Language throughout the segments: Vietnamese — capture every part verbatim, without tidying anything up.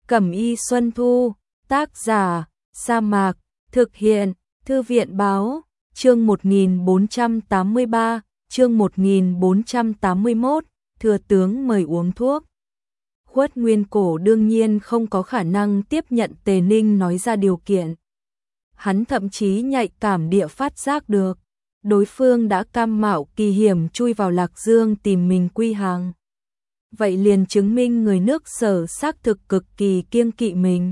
Cẩm y Xuân Thu, tác giả, Sa Mạc, thực hiện, Thư viện báo, chương một nghìn bốn trăm tám mươi ba, chương một nghìn bốn trăm tám mươi mốt, thừa tướng mời uống thuốc. Khuất Nguyên Cổ đương nhiên không có khả năng tiếp nhận Tề Ninh nói ra điều kiện. Hắn thậm chí nhạy cảm địa phát giác được, đối phương đã cam mạo kỳ hiểm chui vào Lạc Dương tìm mình quy hàng. Vậy liền chứng minh người nước Sở xác thực cực kỳ kiêng kỵ mình.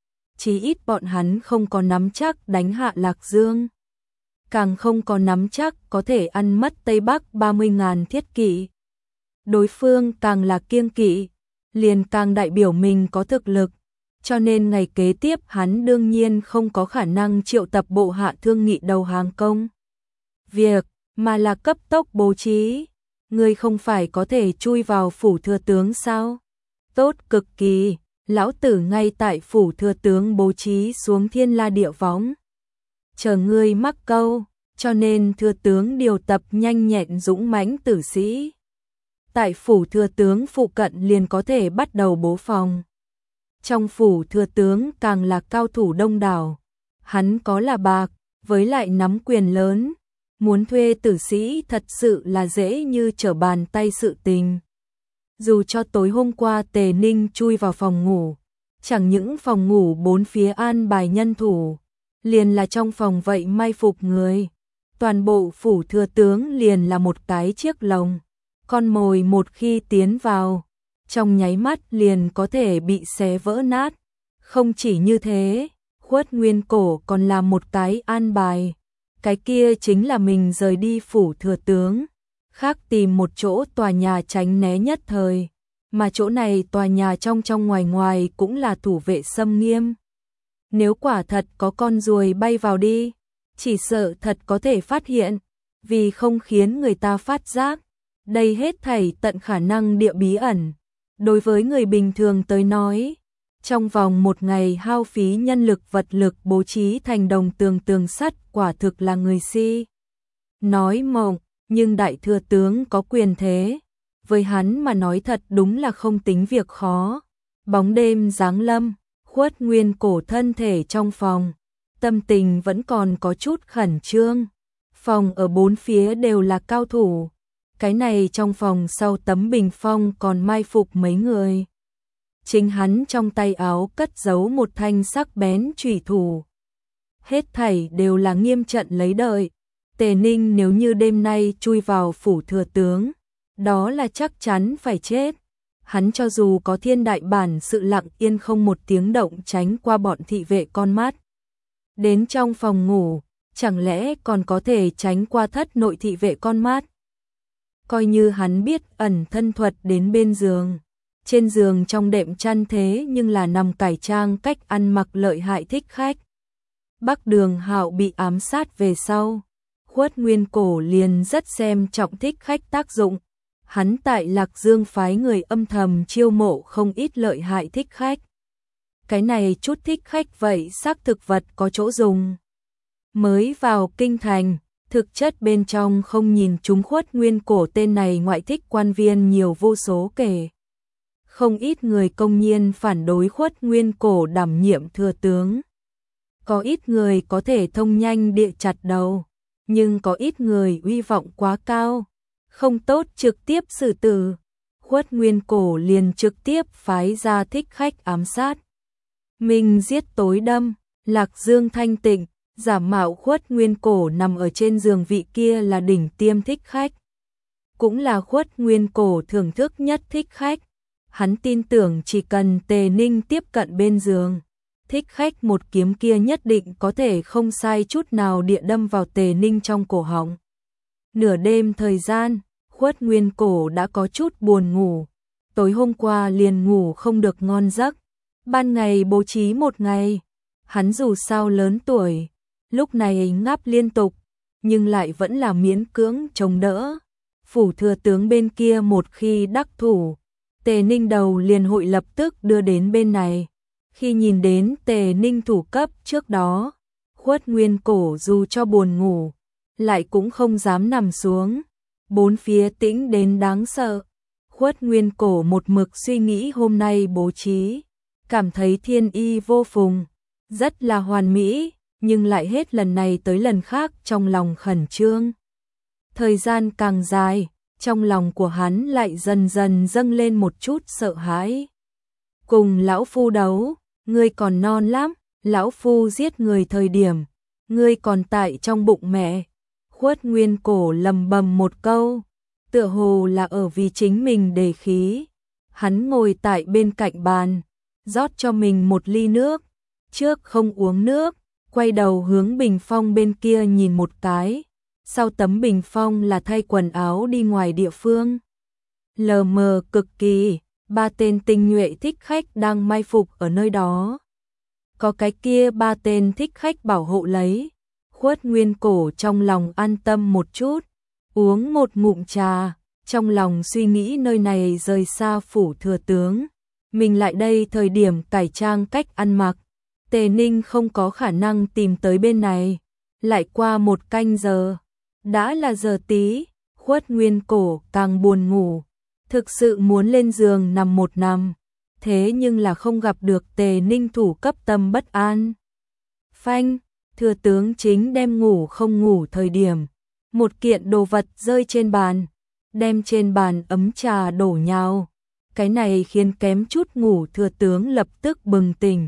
Chí ít bọn hắn không có nắm chắc đánh hạ Lạc Dương. Càng không có nắm chắc có thể ăn mất Tây Bắc ba mươi ngàn thiết kỵ. Đối phương càng là kiêng kỵ, liền càng đại biểu mình có thực lực. Cho nên ngày kế tiếp hắn đương nhiên không có khả năng triệu tập bộ hạ thương nghị đầu hàng công việc, mà là cấp tốc bố trí. Ngươi không phải có thể chui vào phủ thừa tướng sao? Tốt cực kỳ, lão tử ngay tại phủ thừa tướng bố trí xuống thiên la địa võng. Chờ ngươi mắc câu, cho nên thừa tướng điều tập nhanh nhẹn dũng mãnh tử sĩ. Tại phủ thừa tướng phụ cận liền có thể bắt đầu bố phòng. Trong phủ thừa tướng càng là cao thủ đông đảo. Hắn có là bạc, với lại nắm quyền lớn. Muốn thuê tử sĩ thật sự là dễ như trở bàn tay sự tình. Dù cho tối hôm qua Tề Ninh chui vào phòng ngủ, chẳng những phòng ngủ bốn phía an bài nhân thủ, liền là trong phòng vậy mai phục người. Toàn bộ phủ thừa tướng liền là một cái chiếc lồng. Con mồi một khi tiến vào, trong nháy mắt liền có thể bị xé vỡ nát. Không chỉ như thế, Khuất Nguyên Cổ còn làm một cái an bài. Cái kia chính là mình rời đi phủ thừa tướng, khác tìm một chỗ tòa nhà tránh né nhất thời, mà chỗ này tòa nhà trong trong ngoài ngoài cũng là thủ vệ xâm nghiêm. Nếu quả thật có con ruồi bay vào đi, chỉ sợ thật có thể phát hiện, vì không khiến người ta phát giác. Đây hết thảy tận khả năng địa bí ẩn. Đối với người bình thường tới nói, trong vòng một ngày hao phí nhân lực vật lực bố trí thành đồng tường tường sắt quả thực là người si. Nói mộng, nhưng đại thừa tướng có quyền thế. Với hắn mà nói thật đúng là không tính việc khó. Bóng đêm giáng lâm, Khuất Nguyên Cổ thân thể trong phòng. Tâm tình vẫn còn có chút khẩn trương. Phòng ở bốn phía đều là cao thủ. Cái này trong phòng sau tấm bình phong còn mai phục mấy người. Chính hắn trong tay áo cất giấu một thanh sắc bén chủy thủ. Hết thảy đều là nghiêm trận lấy đợi. Tề Ninh nếu như đêm nay chui vào phủ thừa tướng, đó là chắc chắn phải chết. Hắn cho dù có thiên đại bản sự lặng yên không một tiếng động tránh qua bọn thị vệ con mắt. Đến trong phòng ngủ, chẳng lẽ còn có thể tránh qua thất nội thị vệ con mắt. Coi như hắn biết ẩn thân thuật đến bên giường. Trên giường trong đệm chăn thế nhưng là nằm cải trang cách ăn mặc lợi hại thích khách. Bắc Đường Hạo bị ám sát về sau. Khuất Nguyên Cổ liền rất xem trọng thích khách tác dụng. Hắn tại Lạc Dương phái người âm thầm chiêu mộ không ít lợi hại thích khách. Cái này chút thích khách vậy xác thực vật có chỗ dùng. Mới vào kinh thành, thực chất bên trong không nhìn chúng Khuất Nguyên Cổ tên này ngoại thích quan viên nhiều vô số kể. Không ít người công nhiên phản đối Khuất Nguyên Cổ đảm nhiệm thừa tướng. Có ít người có thể thông nhanh địa chặt đầu, nhưng có ít người uy vọng quá cao, không tốt trực tiếp xử tử. Khuất Nguyên Cổ liền trực tiếp phái ra thích khách ám sát. Mình giết tối đâm, Lạc Dương thanh tịnh, giả mạo Khuất Nguyên Cổ nằm ở trên giường vị kia là đỉnh tiêm thích khách. Cũng là Khuất Nguyên Cổ thưởng thức nhất thích khách. Hắn tin tưởng chỉ cần Tề Ninh tiếp cận bên giường, thích khách một kiếm kia nhất định có thể không sai chút nào địa đâm vào Tề Ninh trong cổ họng. Nửa đêm thời gian, Khuất Nguyên Cổ đã có chút buồn ngủ. Tối hôm qua liền ngủ không được ngon giấc. Ban ngày bố trí một ngày. Hắn dù sao lớn tuổi, lúc này ngáp liên tục, nhưng lại vẫn là miễn cưỡng chống đỡ. Phủ thừa tướng bên kia một khi đắc thủ, Tề Ninh đầu liền hội lập tức đưa đến bên này. Khi nhìn đến Tề Ninh thủ cấp trước đó, Khuất Nguyên Cổ dù cho buồn ngủ, lại cũng không dám nằm xuống. Bốn phía tĩnh đến đáng sợ. Khuất Nguyên Cổ một mực suy nghĩ hôm nay bố trí cảm thấy thiên y vô phùng, rất là hoàn mỹ, nhưng lại hết lần này tới lần khác trong lòng khẩn trương. Thời gian càng dài, trong lòng của hắn lại dần dần dâng lên một chút sợ hãi. Cùng lão phu đấu, ngươi còn non lắm, lão phu giết người thời điểm, ngươi còn tại trong bụng mẹ. Khuất Nguyên Cổ lầm bầm một câu, tựa hồ là ở vì chính mình đề khí. Hắn ngồi tại bên cạnh bàn, rót cho mình một ly nước, trước không uống nước, quay đầu hướng bình phong bên kia nhìn một cái. Sau tấm bình phong là thay quần áo đi ngoài địa phương. Lờ mờ cực kỳ, ba tên tinh nhuệ thích khách đang mai phục ở nơi đó. Có cái kia ba tên thích khách bảo hộ lấy. Khuất Nguyên Cổ trong lòng an tâm một chút, uống một ngụm trà, trong lòng suy nghĩ nơi này rời xa phủ thừa tướng. Mình lại đây thời điểm cải trang cách ăn mặc, Tề Ninh không có khả năng tìm tới bên này. Lại qua một canh giờ, đã là giờ tí, Khuất Nguyên Cổ càng buồn ngủ, thực sự muốn lên giường nằm một nằm, thế nhưng là không gặp được Tề Ninh thủ cấp tâm bất an. Phanh, thừa tướng chính đem ngủ không ngủ thời điểm, một kiện đồ vật rơi trên bàn, đem trên bàn ấm trà đổ nhào. Cái này khiến kém chút ngủ thừa tướng lập tức bừng tỉnh.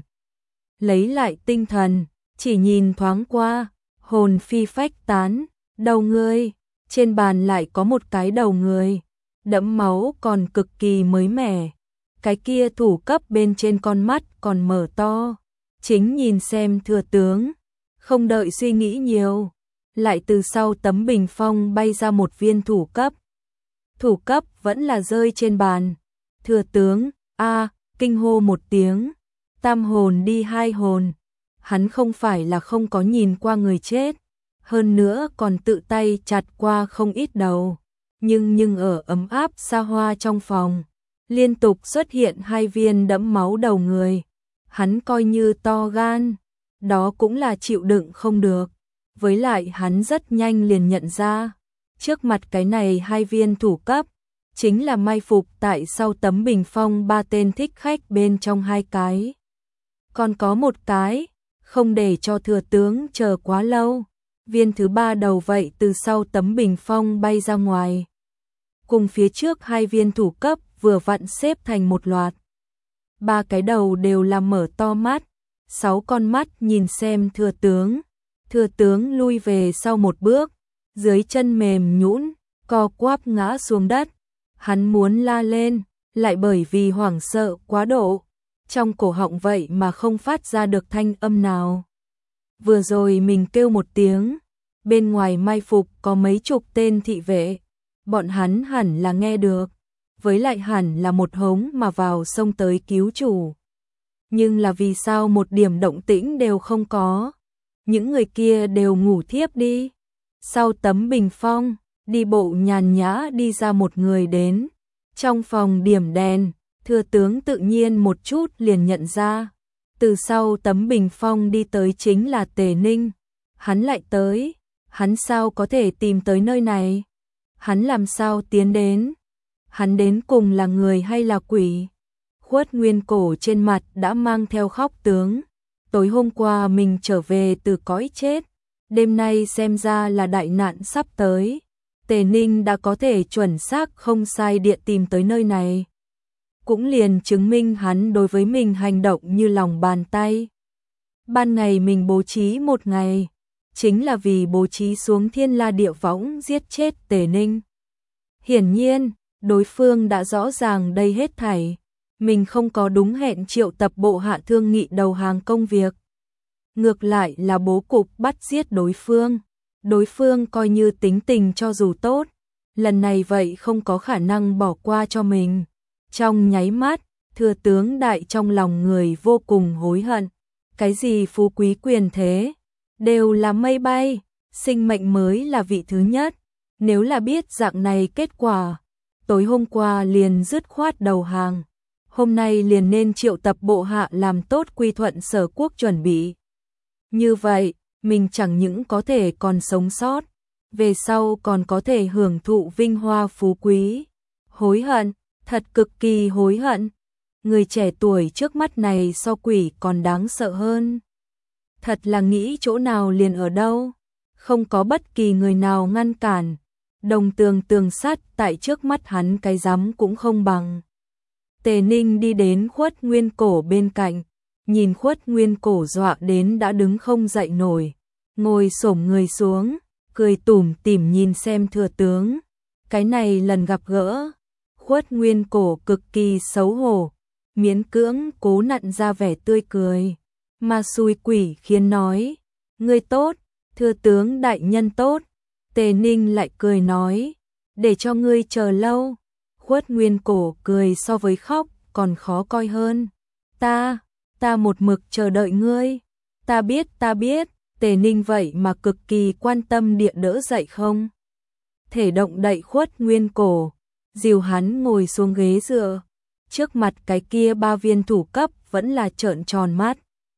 Lấy lại tinh thần, chỉ nhìn thoáng qua, hồn phi phách tán, đầu người, trên bàn lại có một cái đầu người, đẫm máu còn cực kỳ mới mẻ. Cái kia thủ cấp bên trên con mắt còn mở to, chính nhìn xem thừa tướng, không đợi suy nghĩ nhiều, lại từ sau tấm bình phong bay ra một viên thủ cấp. Thủ cấp vẫn là rơi trên bàn. Thừa tướng, a, kinh hô một tiếng, tam hồn đi hai hồn. Hắn không phải là không có nhìn qua người chết, hơn nữa còn tự tay chặt qua không ít đầu, nhưng nhưng ở ấm áp xa hoa trong phòng, liên tục xuất hiện hai viên đẫm máu đầu người. Hắn coi như to gan, đó cũng là chịu đựng không được. Với lại hắn rất nhanh liền nhận ra, trước mặt cái này hai viên thủ cấp, chính là mai phục tại sau tấm bình phong ba tên thích khách bên trong hai cái. Còn có một cái, không để cho thừa tướng chờ quá lâu, viên thứ ba đầu vậy từ sau tấm bình phong bay ra ngoài. Cùng phía trước hai viên thủ cấp vừa vặn xếp thành một loạt. Ba cái đầu đều là mở to mắt, sáu con mắt nhìn xem thừa tướng. Thừa tướng lui về sau một bước, dưới chân mềm nhũn, co quắp ngã xuống đất. Hắn muốn la lên, lại bởi vì hoảng sợ quá độ, trong cổ họng vậy mà không phát ra được thanh âm nào. Vừa rồi mình kêu một tiếng, bên ngoài mai phục có mấy chục tên thị vệ, bọn hắn hẳn là nghe được, với lại hẳn là một hống mà vào xông tới cứu chủ. Nhưng là vì sao một điểm động tĩnh đều không có? Những người kia đều ngủ thiếp đi. Sau tấm bình phong, đi bộ nhàn nhã đi ra một người đến. Trong phòng điểm đèn, thừa tướng tự nhiên một chút liền nhận ra. Từ sau tấm bình phong đi tới chính là Tề Ninh. Hắn lại tới, hắn sao có thể tìm tới nơi này? Hắn làm sao tiến đến? Hắn đến cùng là người hay là quỷ? Khuất Nguyên Cổ trên mặt đã mang theo khóc tướng. Tối hôm qua mình trở về từ cõi chết, đêm nay xem ra là đại nạn sắp tới. Tề Ninh đã có thể chuẩn xác không sai địa tìm tới nơi này. Cũng liền chứng minh hắn đối với mình hành động như lòng bàn tay. Ban ngày mình bố trí một ngày, chính là vì bố trí xuống thiên la địa võng giết chết Tề Ninh. Hiển nhiên, đối phương đã rõ ràng đây hết thảy. Mình không có đúng hẹn triệu tập bộ hạ thương nghị đầu hàng công việc. Ngược lại là bố cục bắt giết đối phương. Đối phương coi như tính tình cho dù tốt, lần này vậy không có khả năng bỏ qua cho mình. Trong nháy mắt, thừa tướng đại trong lòng người vô cùng hối hận. Cái gì phú quý quyền thế, đều là mây bay, sinh mệnh mới là vị thứ nhất. Nếu là biết dạng này kết quả, tối hôm qua liền dứt khoát đầu hàng. Hôm nay liền nên triệu tập bộ hạ làm tốt quy thuận sở quốc chuẩn bị. Như vậy, mình chẳng những có thể còn sống sót, về sau còn có thể hưởng thụ vinh hoa phú quý. Hối hận, thật cực kỳ hối hận. người trẻ tuổi trước mắt này so quỷ còn đáng sợ hơn. Thật là nghĩ chỗ nào liền ở đâu, không có bất kỳ người nào ngăn cản. Đồng tường tường sắt tại trước mắt hắn cái rắm cũng không bằng. Tề Ninh đi đến Khuất Nguyên Cổ bên cạnh, nhìn Khuất Nguyên Cổ dọa đến đã đứng không dậy nổi, ngồi xổm người xuống, cười tủm tỉm nhìn xem thừa tướng. Cái này lần gặp gỡ, Khuất Nguyên Cổ cực kỳ xấu hổ, miễn cưỡng cố nặn ra vẻ tươi cười, mà xui quỷ khiến nói, ngươi tốt, thừa tướng đại nhân tốt. Tề Ninh lại cười nói, để cho ngươi chờ lâu. Khuất Nguyên Cổ cười so với khóc còn khó coi hơn. Ta, ta một mực chờ đợi ngươi. Ta biết, ta biết. Tề Ninh vậy mà cực kỳ quan tâm địa đỡ dậy không thể động đậy Khuất Nguyên Cổ, dìu hắn ngồi xuống ghế dựa. Trước mặt cái kia ba viên thủ cấp vẫn là trợn tròn mắt,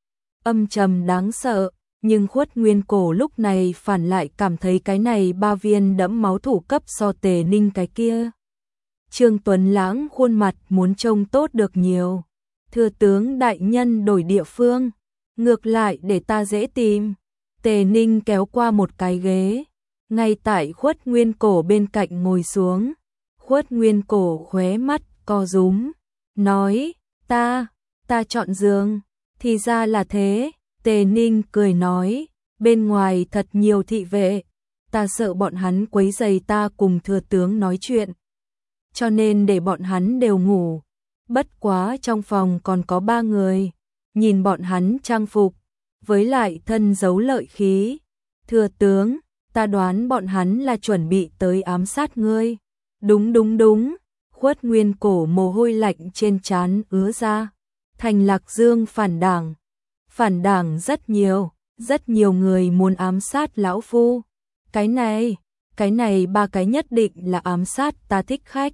âm trầm đáng sợ. Nhưng Khuất Nguyên Cổ lúc này phản lại cảm thấy cái này ba viên đẫm máu thủ cấp so Tề Ninh cái kia Trương Tuấn Lãng khuôn mặt muốn trông tốt được nhiều. Thừa tướng đại nhân đổi địa phương, ngược lại để ta dễ tìm. Tề Ninh kéo qua một cái ghế, ngay tại Khuất Nguyên Cổ bên cạnh ngồi xuống. Khuất Nguyên Cổ khóe mắt co rúm, nói, ta, ta chọn giường. Thì ra là thế. Tề Ninh cười nói, bên ngoài thật nhiều thị vệ, ta sợ bọn hắn quấy rầy ta cùng thừa tướng nói chuyện, cho nên để bọn hắn đều ngủ. Bất quá trong phòng còn có ba người, nhìn bọn hắn trang phục, với lại thân giấu lợi khí. Thừa tướng, ta đoán bọn hắn là chuẩn bị tới ám sát ngươi. Đúng đúng đúng. Khuất Nguyên Cổ mồ hôi lạnh trên trán ứa ra. Thành Lạc Dương phản đảng. Phản đảng rất nhiều, rất nhiều người muốn ám sát lão phu. Cái này, cái này ba cái nhất định là ám sát ta thích khách.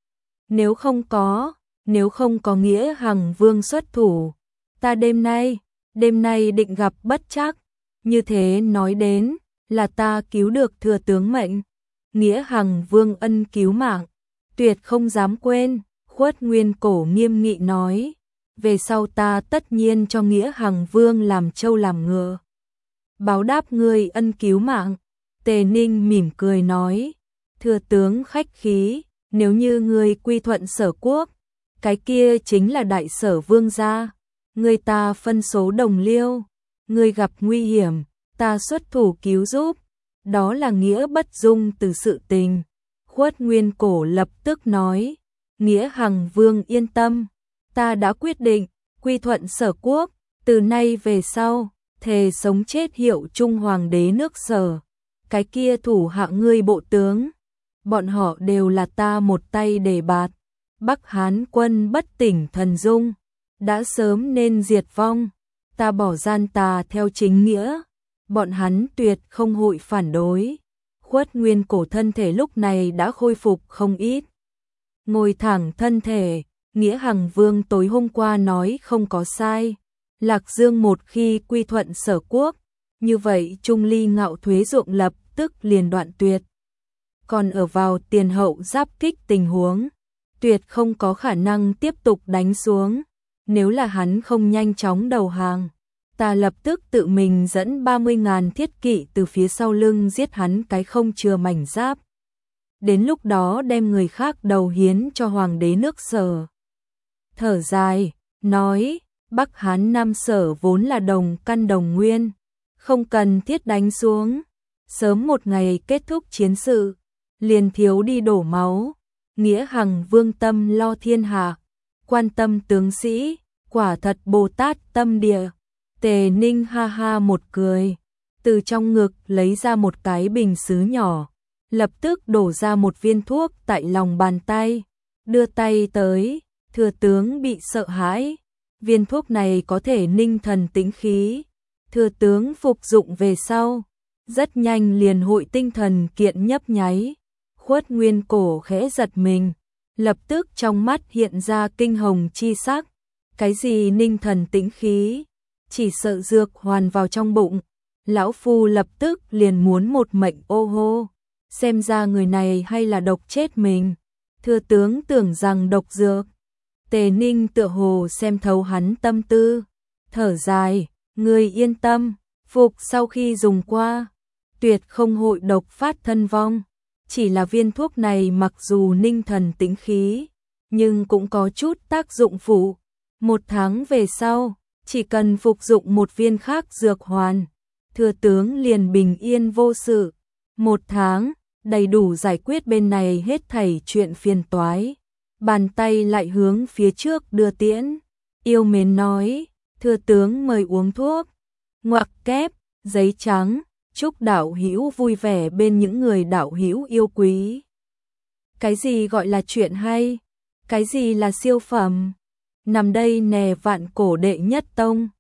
Nếu không có, nếu không có Nghĩa Hằng Vương xuất thủ, ta đêm nay, đêm nay định gặp bất trắc. Như thế nói đến, là ta cứu được thừa tướng mệnh. Nghĩa Hằng Vương ân cứu mạng, tuyệt không dám quên. Khuất Nguyên Cổ nghiêm nghị nói, về sau ta tất nhiên cho Nghĩa Hằng Vương làm trâu làm ngựa, báo đáp ngươi ân cứu mạng. Tề Ninh mỉm cười nói, thừa tướng khách khí, nếu như ngươi quy thuận Sở quốc, cái kia chính là đại sở vương gia, người ta phân số đồng liêu, ngươi gặp nguy hiểm, ta xuất thủ cứu giúp, đó là nghĩa bất dung từ sự tình. Khuất Nguyên Cổ lập tức nói, Nghĩa Hằng Vương yên tâm, ta đã quyết định, quy thuận Sở quốc, từ nay về sau, thề sống chết hiệu chung hoàng đế nước Sở. Cái kia thủ hạ ngươi bộ tướng, bọn họ đều là ta một tay đề bạt. Bắc Hán quân bất tỉnh thần dung, đã sớm nên diệt vong, ta bỏ gian tà theo chính nghĩa, bọn hắn tuyệt không hội phản đối. Khuất Nguyên Cổ thân thể lúc này đã khôi phục không ít, ngồi thẳng thân thể. Nghĩa Hằng Vương tối hôm qua nói không có sai, Lạc Dương một khi quy thuận Sở quốc, như vậy Trung Ly Ngạo thuế ruộng lập tức liền đoạn tuyệt. Còn ở vào tiền hậu giáp kích tình huống, tuyệt không có khả năng tiếp tục đánh xuống. Nếu là hắn không nhanh chóng đầu hàng, ta lập tức tự mình dẫn ba mươi ngàn thiết kỵ từ phía sau lưng giết hắn cái không chừa mảnh giáp. Đến lúc đó đem người khác đầu hiến cho hoàng đế nước Sở. Thở dài, nói, Bắc Hán Nam Sở vốn là đồng căn đồng nguyên, không cần thiết đánh xuống, sớm một ngày kết thúc chiến sự, liền thiếu đi đổ máu. Nghĩa Hằng Vương tâm lo thiên hạ, quan tâm tướng sĩ, quả thật Bồ Tát tâm địa. Tề Ninh ha ha một cười, từ trong ngực lấy ra một cái bình sứ nhỏ, lập tức đổ ra một viên thuốc tại lòng bàn tay, đưa tay tới. Thừa tướng bị sợ hãi, viên thuốc này có thể ninh thần tĩnh khí, thừa tướng phục dụng về sau, rất nhanh liền hội tinh thần kiện nhấp nháy. Khuất Nguyên Cổ khẽ giật mình, lập tức trong mắt hiện ra kinh hồng chi sắc. Cái gì ninh thần tĩnh khí, chỉ sợ dược hoàn vào trong bụng, lão phu lập tức liền muốn một mệnh ô hô. Xem ra người này hay là độc chết mình. Thừa tướng tưởng rằng độc dược Tề Ninh tựa hồ xem thấu hắn tâm tư, thở dài, ngươi yên tâm, phục sau khi dùng qua, tuyệt không hội độc phát thân vong. Chỉ là viên thuốc này mặc dù ninh thần tĩnh khí, nhưng cũng có chút tác dụng phụ. Một tháng về sau, chỉ cần phục dụng một viên khác dược hoàn, thừa tướng liền bình yên vô sự. Một tháng, đầy đủ giải quyết bên này hết thảy chuyện phiền toái. Bàn tay lại hướng phía trước đưa tiễn. Yêu mến nói, thừa tướng mời uống thuốc. Ngoặc kép, giấy trắng, chúc đạo hữu vui vẻ bên những người đạo hữu yêu quý. Cái gì gọi là chuyện hay? Cái gì là siêu phẩm? Nằm đây nè vạn cổ đệ nhất tông.